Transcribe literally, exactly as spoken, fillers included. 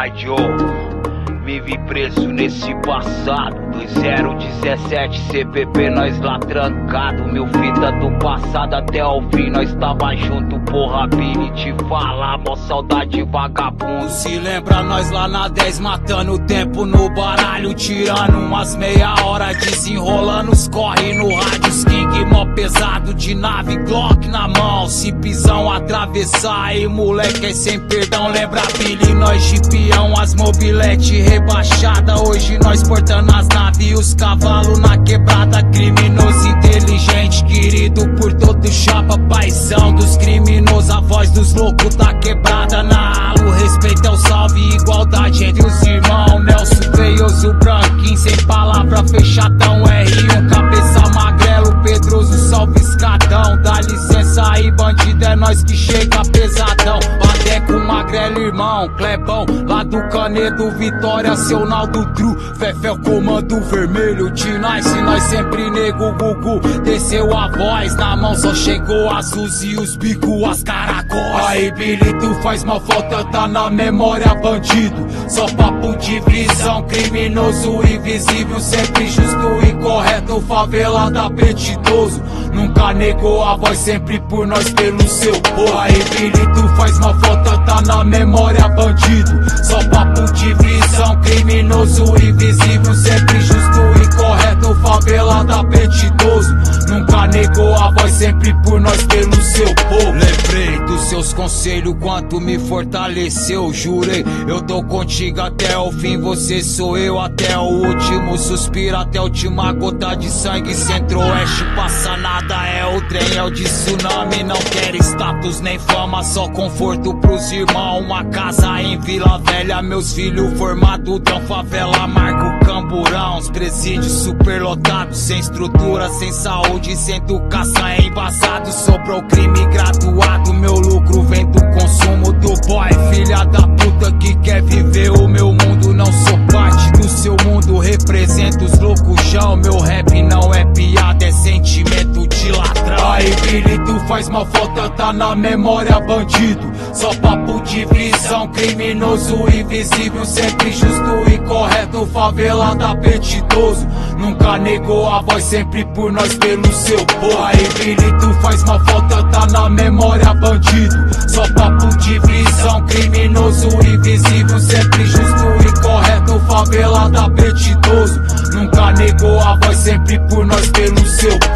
verdade, oh. Me vi preso nesse passado. Dois zero dezessete C P P, nós lá trancado. Meu fita do passado até o fim, nós tava junto, porra. Billy te falar, mó saudade vagabundo. Se lembra nós lá na dez, matando o tempo no baralho, tirando umas meia hora, desenrolando os corre no rádio. King mó pesado de nave, Glock na mão. Se pisão atravessar aí, moleque, é sem perdão. Lembra Billy, nós de peão, as mobilete rebaixada. Hoje nós portando as naves e os cavalos na quebrada. Criminoso inteligente, querido por todo chapa. Paizão dos criminosos, a voz dos loucos da quebrada. Na ala, o respeito é o salve, igualdade entre os irmãos. Nelson Veioso, branquinho, sem palavra, fechadão. R um, cabeça magrelo, Pedroso, salve escadão. Dá licença aí, bandido, é nós que chega pesadão. Até com magrelo, irmão, Clebão, lá do Canedo, Vitória, seu Naldo Tru, Fefel, comando vermelho, T-Nice, nós sempre nego, Gugu, desceu a voz, na mão só chegou as Uzi e os bicos, as caracóis. Aí, Billy, tu faz mal falta, tá na memória, bandido, só papo de visão, criminoso, invisível, sempre justo e correto, favelada, apetitoso, nunca negou a voz, sempre por nós, pelo seu povo. Aí, Billy, tu faz mal falta, tá na memória, bandido, só papo de visão, criminoso, invisível, sempre justo e correto, favelada, apetitoso, nunca negou a voz, sempre por nós, pelo seu povo. Lembrei dos seus conselhos, quanto me fortaleceu, jurei, eu tô contigo até o fim, você sou eu até o último suspiro, até a última gota de sangue. Centro-Oeste passa nada, é o trem, é o de tsunami, não quer status nem fama, só conforto pros irmãos, uma casa em Vila Velha, meus filhos formados dão favela, Marco Camburão, os presídios superlotados, sem estrutura, sem saúde, sem educação, é embasado, sobrou crime graduado, meu lucro vem do consumo do boy, filha da puta que quer viver o meu mundo, não sou parte do seu mundo, represento os loucujão, meu rap não é piada, é sentimento de ladrão. Aí, Billy, tu faz mal falta, tá na memória, bandido, só papo de visão, criminoso, invisível, sempre justo e correto, favelada, apetitoso, nunca negou a voz, sempre por nós, pelo seu povo. Aí, Billy, tu faz mal falta, tá na memória, bandido, só papo de visão, criminoso, invisível, sempre justo e correto, favelada, apetitoso, nunca negou a voz, sempre por nós, pelo seu povo.